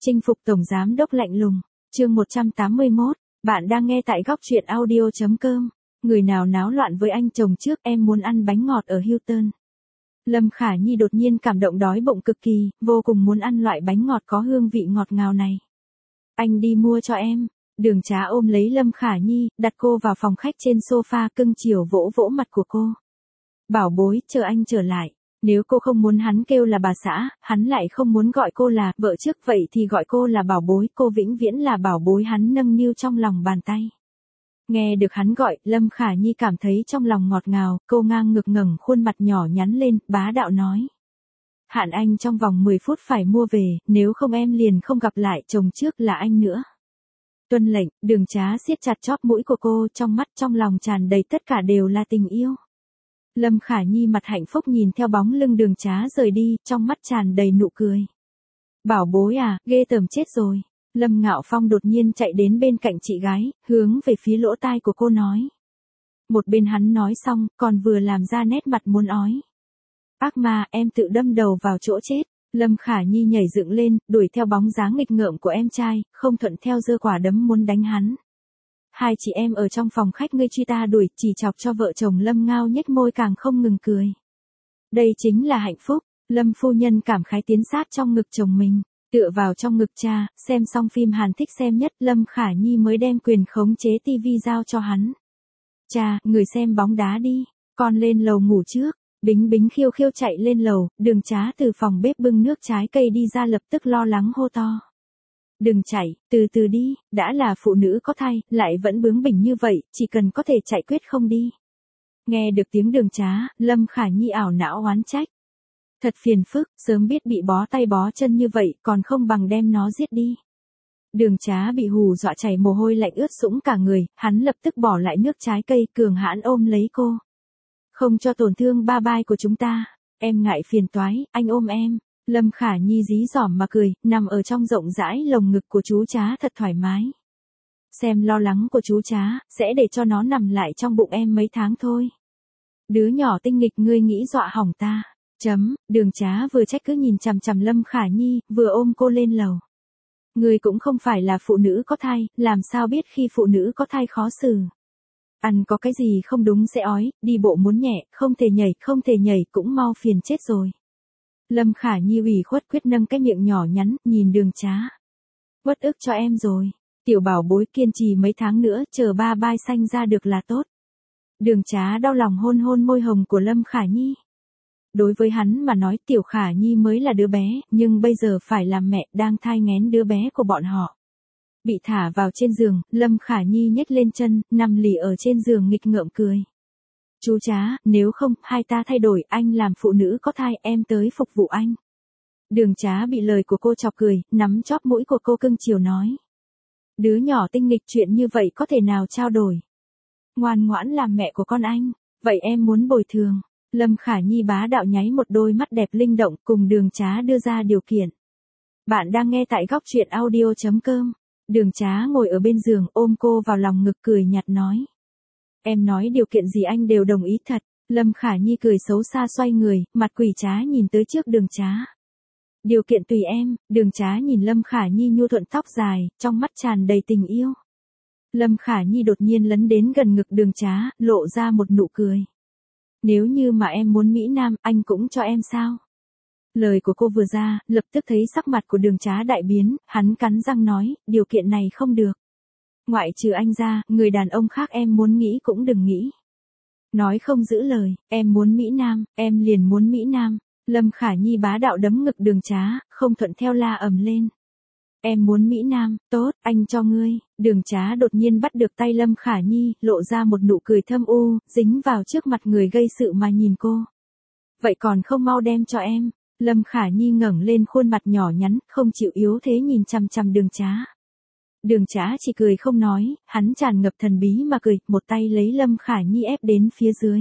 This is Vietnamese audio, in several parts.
Chinh phục tổng giám đốc lạnh lùng, chương 181, bạn đang nghe tại góc truyện audio.com. Người nào náo loạn với anh chồng trước, em muốn ăn bánh ngọt ở Hilton. Lâm Khả Nhi đột nhiên cảm động đói bụng cực kỳ, vô cùng muốn ăn loại bánh ngọt có hương vị ngọt ngào này. Anh đi mua cho em. Đường Trá ôm lấy Lâm Khả Nhi, đặt cô vào phòng khách trên sofa, cưng chiều vỗ vỗ mặt của cô. Bảo bối, chờ anh trở lại. Nếu cô không muốn hắn kêu là bà xã, hắn lại không muốn gọi cô là vợ trước, vậy thì gọi cô là bảo bối, cô vĩnh viễn là bảo bối hắn nâng niu trong lòng bàn tay. Nghe được hắn gọi, Lâm Khả Nhi cảm thấy trong lòng ngọt ngào, cô ngang ngực ngẩng khuôn mặt nhỏ nhắn lên, bá đạo nói. Hạn anh trong vòng 10 phút phải mua về, nếu không em liền không gặp lại chồng trước là anh nữa. Tuân lệnh, Đường Trá siết chặt chóp mũi của cô, trong mắt trong lòng tràn đầy tất cả đều là tình yêu. Lâm Khả Nhi mặt hạnh phúc nhìn theo bóng lưng Đường Trá rời đi, trong mắt tràn đầy nụ cười. Bảo bối à, ghê tởm chết rồi. Lâm Ngạo Phong đột nhiên chạy đến bên cạnh chị gái, hướng về phía lỗ tai của cô nói. Một bên hắn nói xong, còn vừa làm ra nét mặt muốn ói. Ác ma, em tự đâm đầu vào chỗ chết. Lâm Khả Nhi nhảy dựng lên, đuổi theo bóng dáng nghịch ngợm của em trai, không thuận theo giơ quả đấm muốn đánh hắn. Hai chị em ở trong phòng khách ngươi truy ta đuổi, chỉ chọc cho vợ chồng Lâm Ngao nhếch môi càng không ngừng cười. Đây chính là hạnh phúc. Lâm phu nhân cảm khái tiến sát trong ngực chồng mình, tựa vào trong ngực cha, xem xong phim Hàn thích xem nhất, Lâm Khả Nhi mới đem quyền khống chế tivi giao cho hắn. Cha, người xem bóng đá đi, con lên lầu ngủ trước. Bính Bính khiêu khiêu chạy lên lầu, Đường Trá từ phòng bếp bưng nước trái cây đi ra lập tức lo lắng hô to. Đừng chạy, từ từ đi, đã là phụ nữ có thai, lại vẫn bướng bỉnh như vậy, chỉ cần có thể chạy quyết không đi. Nghe được tiếng Đường Trá, Lâm Khả Nhi ảo não oán trách. Thật phiền phức, sớm biết bị bó tay bó chân như vậy, còn không bằng đem nó giết đi. Đường Trá bị hù dọa chảy mồ hôi lạnh ướt sũng cả người, hắn lập tức bỏ lại nước trái cây, cường hãn ôm lấy cô. Không cho tổn thương ba bai của chúng ta, em ngại phiền toái, anh ôm em. Lâm Khả Nhi dí dỏm mà cười, nằm ở trong rộng rãi lồng ngực của chú Trá thật thoải mái. Xem lo lắng của chú Trá, sẽ để cho nó nằm lại trong bụng em mấy tháng thôi. Đứa nhỏ tinh nghịch ngươi nghĩ dọa hỏng ta. Đường Trá vừa trách cứ nhìn chằm chằm Lâm Khả Nhi, vừa ôm cô lên lầu. Ngươi cũng không phải là phụ nữ có thai, làm sao biết khi phụ nữ có thai khó xử. Ăn có cái gì không đúng sẽ ói, đi bộ muốn nhẹ, không thể nhảy cũng mau phiền chết rồi. Lâm Khả Nhi ủy khuất quyết nâng cái miệng nhỏ nhắn, nhìn Đường Trá. Uất ức cho em rồi, tiểu bảo bối kiên trì mấy tháng nữa, chờ ba bai sanh ra được là tốt. Đường Trá đau lòng hôn hôn môi hồng của Lâm Khả Nhi. Đối với hắn mà nói tiểu Khả Nhi mới là đứa bé, nhưng bây giờ phải làm mẹ đang thai nghén đứa bé của bọn họ. Bị thả vào trên giường, Lâm Khả Nhi nhếch lên chân, nằm lì ở trên giường nghịch ngợm cười. Chú Trá, nếu không, hai ta thay đổi, anh làm phụ nữ có thai, em tới phục vụ anh. Đường Trá bị lời của cô chọc cười, nắm chóp mũi của cô cưng chiều nói. Đứa nhỏ tinh nghịch chuyện như vậy có thể nào trao đổi. Ngoan ngoãn làm mẹ của con anh, vậy em muốn bồi thường. Lâm Khả Nhi bá đạo nháy một đôi mắt đẹp linh động, cùng Đường Trá đưa ra điều kiện. Bạn đang nghe tại góc truyện audio.com. Đường Trá ngồi ở bên giường ôm cô vào lòng ngực cười nhạt nói. Em nói điều kiện gì anh đều đồng ý thật. Lâm Khả Nhi cười xấu xa xoay người, mặt quỷ trá nhìn tới trước Đường Trá. Điều kiện tùy em. Đường Trá nhìn Lâm Khả Nhi nhu thuận tóc dài, trong mắt tràn đầy tình yêu. Lâm Khả Nhi đột nhiên lấn đến gần ngực Đường Trá, lộ ra một nụ cười. Nếu như mà em muốn Mỹ Nam, anh cũng cho em sao? Lời của cô vừa ra, lập tức thấy sắc mặt của Đường Trá đại biến, hắn cắn răng nói, điều kiện này không được. Ngoại trừ anh ra, người đàn ông khác em muốn nghĩ cũng đừng nghĩ. Nói không giữ lời, em muốn Mỹ Nam, em liền muốn Mỹ Nam. Lâm Khả Nhi bá đạo đấm ngực Đường Trá, không thuận theo la ầm lên. Em muốn Mỹ Nam, tốt, anh cho ngươi. Đường Trá đột nhiên bắt được tay Lâm Khả Nhi, lộ ra một nụ cười thâm u, dính vào trước mặt người gây sự mà nhìn cô. Vậy còn không mau đem cho em. Lâm Khả Nhi ngẩng lên khuôn mặt nhỏ nhắn, không chịu yếu thế nhìn chằm chằm Đường Trá. Đường Trá chỉ cười không nói, hắn tràn ngập thần bí mà cười, một tay lấy Lâm Khả Nhi ép đến phía dưới.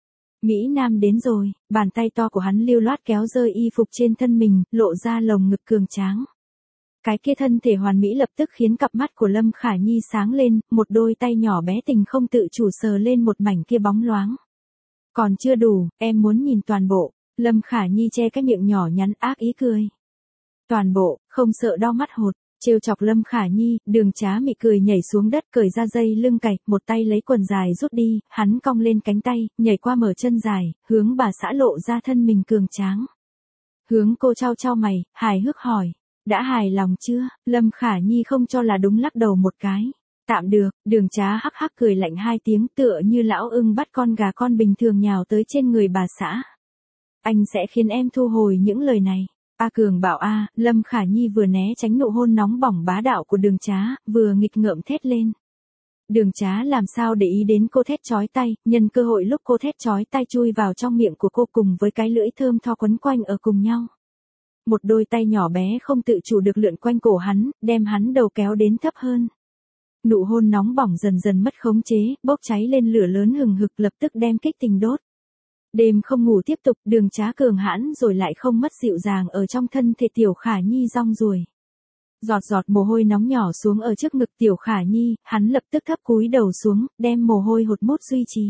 Mỹ Nam đến rồi, bàn tay to của hắn lưu loát kéo rơi y phục trên thân mình, lộ ra lồng ngực cường tráng. Cái kia thân thể hoàn mỹ lập tức khiến cặp mắt của Lâm Khả Nhi sáng lên, một đôi tay nhỏ bé tình không tự chủ sờ lên một mảnh kia bóng loáng. Còn chưa đủ, em muốn nhìn toàn bộ. Lâm Khả Nhi che cái miệng nhỏ nhắn ác ý cười. Toàn bộ, không sợ đau mắt hột. Trêu chọc Lâm Khả Nhi, Đường Trá mị cười nhảy xuống đất cởi ra dây lưng cày, một tay lấy quần dài rút đi, hắn cong lên cánh tay, nhảy qua mở chân dài, hướng bà xã lộ ra thân mình cường tráng. Hướng cô trao trao mày, hài hước hỏi, đã hài lòng chưa? Lâm Khả Nhi không cho là đúng lắc đầu một cái. Tạm được, Đường Trá hắc hắc cười lạnh hai tiếng tựa như lão ưng bắt con gà con bình thường nhào tới trên người bà xã. Anh sẽ khiến em thu hồi những lời này. A Cường bảo a, Lâm Khả Nhi vừa né tránh nụ hôn nóng bỏng bá đạo của Đường Trá, vừa nghịch ngợm thét lên. Đường Trá làm sao để ý đến cô thét chói tay, nhân cơ hội lúc cô thét chói tay chui vào trong miệng của cô cùng với cái lưỡi thơm tho quấn quanh ở cùng nhau. Một đôi tay nhỏ bé không tự chủ được lượn quanh cổ hắn, đem hắn đầu kéo đến thấp hơn. Nụ hôn nóng bỏng dần dần mất khống chế, bốc cháy lên lửa lớn hừng hực lập tức đem kích tình đốt. Đêm không ngủ tiếp tục, Đường Trá cường hãn rồi lại không mất dịu dàng ở trong thân thể Tiểu Khả Nhi rong ruổi. Giọt giọt mồ hôi nóng nhỏ xuống ở trước ngực Tiểu Khả Nhi, hắn lập tức thấp cúi đầu xuống, đem mồ hôi hột mút duy trì.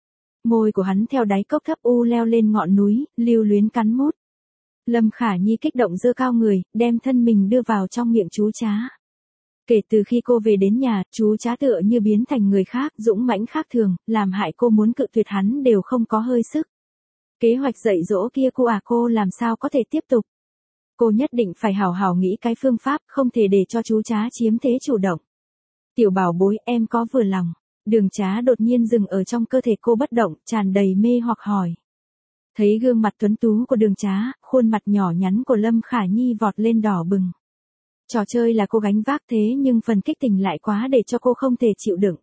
Môi của hắn theo đáy cốc thấp u leo lên ngọn núi, lưu luyến cắn mút. Lâm Khả Nhi kích động giơ cao người, đem thân mình đưa vào trong miệng chú Trá. Kể từ khi cô về đến nhà, chú Trá tựa như biến thành người khác, dũng mãnh khác thường, làm hại cô muốn cự tuyệt hắn đều không có hơi sức. Kế hoạch dạy dỗ kia cô làm sao có thể tiếp tục. Cô nhất định phải hảo hảo nghĩ cái phương pháp, không thể để cho chú Trá chiếm thế chủ động. Tiểu bảo bối, em có vừa lòng. Đường Trá đột nhiên dừng ở trong cơ thể cô bất động, tràn đầy mê hoặc hỏi. Thấy gương mặt tuấn tú của Đường Trá, khuôn mặt nhỏ nhắn của Lâm Khả Nhi vọt lên đỏ bừng. Trò chơi là cô gánh vác thế nhưng phần kích tình lại quá để cho cô không thể chịu đựng.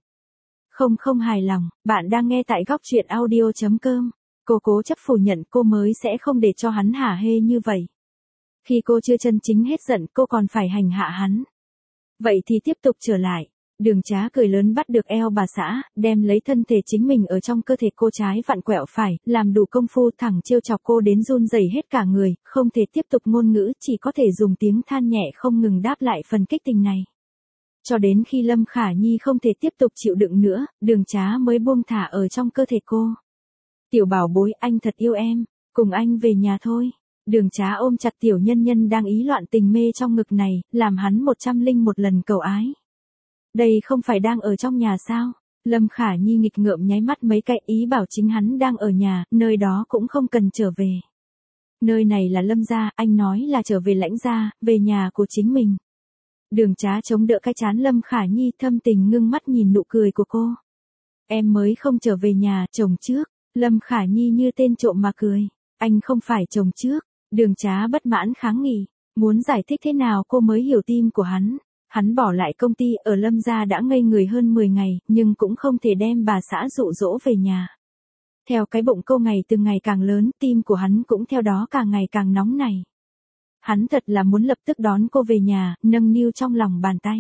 Không hài lòng, bạn đang nghe tại góc truyện audio.com. Cô cố chấp phủ nhận cô mới sẽ không để cho hắn hả hê như vậy. Khi cô chưa chân chính hết giận cô còn phải hành hạ hắn. Vậy thì tiếp tục trở lại. Đường Trá cười lớn bắt được eo bà xã, đem lấy thân thể chính mình ở trong cơ thể cô trái vặn quẹo phải, làm đủ công phu thẳng trêu chọc cô đến run rẩy hết cả người, không thể tiếp tục ngôn ngữ, chỉ có thể dùng tiếng than nhẹ không ngừng đáp lại phần kích tình này. Cho đến khi Lâm Khả Nhi không thể tiếp tục chịu đựng nữa, Đường Trá mới buông thả ở trong cơ thể cô. Tiểu bảo bối, anh thật yêu em, cùng anh về nhà thôi. Đường Trá ôm chặt tiểu nhân nhân đang ý loạn tình mê trong ngực này, làm hắn 101 lần cầu ái. Đây không phải đang ở trong nhà sao? Lâm Khả Nhi nghịch ngợm nháy mắt mấy cái ý bảo chính hắn đang ở nhà, nơi đó cũng không cần trở về. Nơi này là Lâm gia, anh nói là trở về Lãnh gia, về nhà của chính mình. Đường Trá chống đỡ cái trán Lâm Khả Nhi thâm tình ngưng mắt nhìn nụ cười của cô. Em mới không trở về nhà, chồng trước. Lâm Khả Nhi như tên trộm mà cười. Anh không phải chồng trước. Đường Trá bất mãn kháng nghị. Muốn giải thích thế nào cô mới hiểu tim của hắn. Hắn bỏ lại công ty ở Lâm gia đã ngây người hơn 10 ngày, nhưng cũng không thể đem bà xã dụ dỗ về nhà. Theo cái bụng cô ngày từng ngày càng lớn, tim của hắn cũng theo đó càng ngày càng nóng nảy. Hắn thật là muốn lập tức đón cô về nhà, nâng niu trong lòng bàn tay.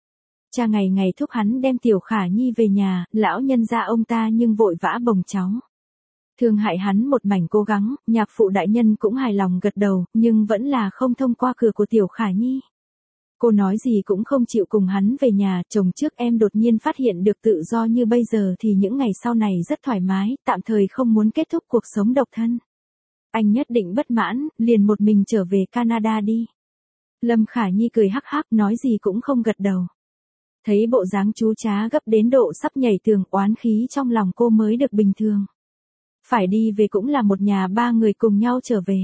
Cha ngày ngày thúc hắn đem Tiểu Khả Nhi về nhà, lão nhân gia ông ta nhưng vội vã bồng cháu. Thương hại hắn một mảnh cố gắng, nhạc phụ đại nhân cũng hài lòng gật đầu, nhưng vẫn là không thông qua cửa của Tiểu Khả Nhi. Cô nói gì cũng không chịu cùng hắn về nhà, chồng trước em đột nhiên phát hiện được tự do như bây giờ thì những ngày sau này rất thoải mái, tạm thời không muốn kết thúc cuộc sống độc thân. Anh nhất định bất mãn, liền một mình trở về Canada đi. Lâm Khả Nhi cười hắc hắc nói gì cũng không gật đầu. Thấy bộ dáng chú Trá gấp đến độ sắp nhảy tường, oán khí trong lòng cô mới được bình thường. Phải đi về cũng là một nhà ba người cùng nhau trở về.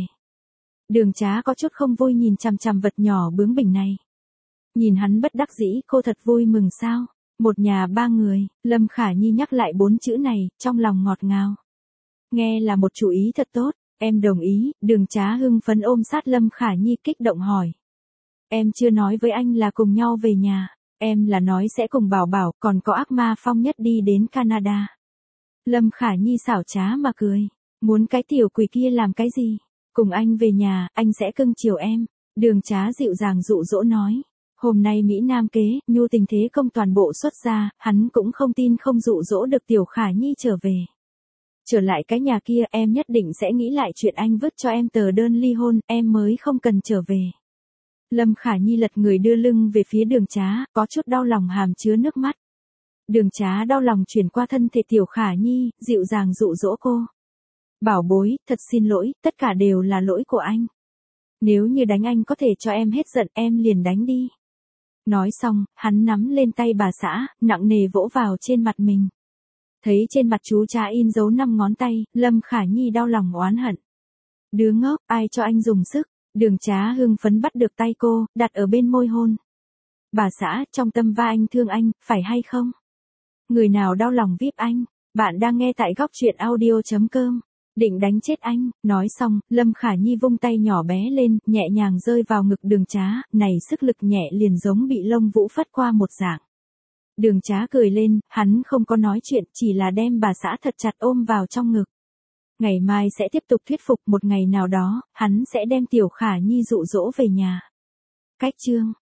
Đường Trá có chút không vui nhìn chằm chằm vật nhỏ bướng bỉnh này. Nhìn hắn bất đắc dĩ, cô thật vui mừng sao? Một nhà ba người, Lâm Khả Nhi nhắc lại 4 chữ này, trong lòng ngọt ngào. Nghe là một chủ ý thật tốt, em đồng ý. Đường Trá hưng phấn ôm sát Lâm Khả Nhi kích động hỏi. Em chưa nói với anh là cùng nhau về nhà, em là nói sẽ cùng Bảo Bảo, còn có ác ma Phong Nhất đi đến Canada. Lâm Khả Nhi xảo trá mà cười, muốn cái tiểu quỷ kia làm cái gì? Cùng anh về nhà, anh sẽ cưng chiều em. Đường Trá dịu dàng dụ dỗ nói. Hôm nay Mỹ Nam kế, nhu tình thế công toàn bộ xuất ra, hắn cũng không tin không dụ dỗ được Tiểu Khả Nhi trở về. Trở lại cái nhà kia, em nhất định sẽ nghĩ lại chuyện anh vứt cho em tờ đơn ly hôn, em mới không cần trở về. Lâm Khả Nhi lật người đưa lưng về phía Đường Trá, có chút đau lòng hàm chứa nước mắt. Đường Trá đau lòng chuyển qua thân thể Tiểu Khả Nhi, dịu dàng dụ dỗ cô. Bảo bối, thật xin lỗi, tất cả đều là lỗi của anh. Nếu như đánh anh có thể cho em hết giận em liền đánh đi. Nói xong, hắn nắm lên tay bà xã, nặng nề vỗ vào trên mặt mình. Thấy trên mặt chú cha in dấu 5 ngón tay, Lâm Khả Nhi đau lòng oán hận. Đứa ngốc, ai cho anh dùng sức? Đường Trá hưng phấn bắt được tay cô, đặt ở bên môi hôn. Bà xã, trong tâm va anh thương anh, phải hay không? Người nào đau lòng vip anh? Bạn đang nghe tại góc truyện audio.com. Định đánh chết anh, nói xong, Lâm Khả Nhi vung tay nhỏ bé lên, nhẹ nhàng rơi vào ngực Đường Trá, này sức lực nhẹ liền giống bị lông vũ phất qua một dạng. Đường Trá cười lên, hắn không có nói chuyện, chỉ là đem bà xã thật chặt ôm vào trong ngực. Ngày mai sẽ tiếp tục thuyết phục, một ngày nào đó, hắn sẽ đem Tiểu Khả Nhi dụ dỗ về nhà. Cách chương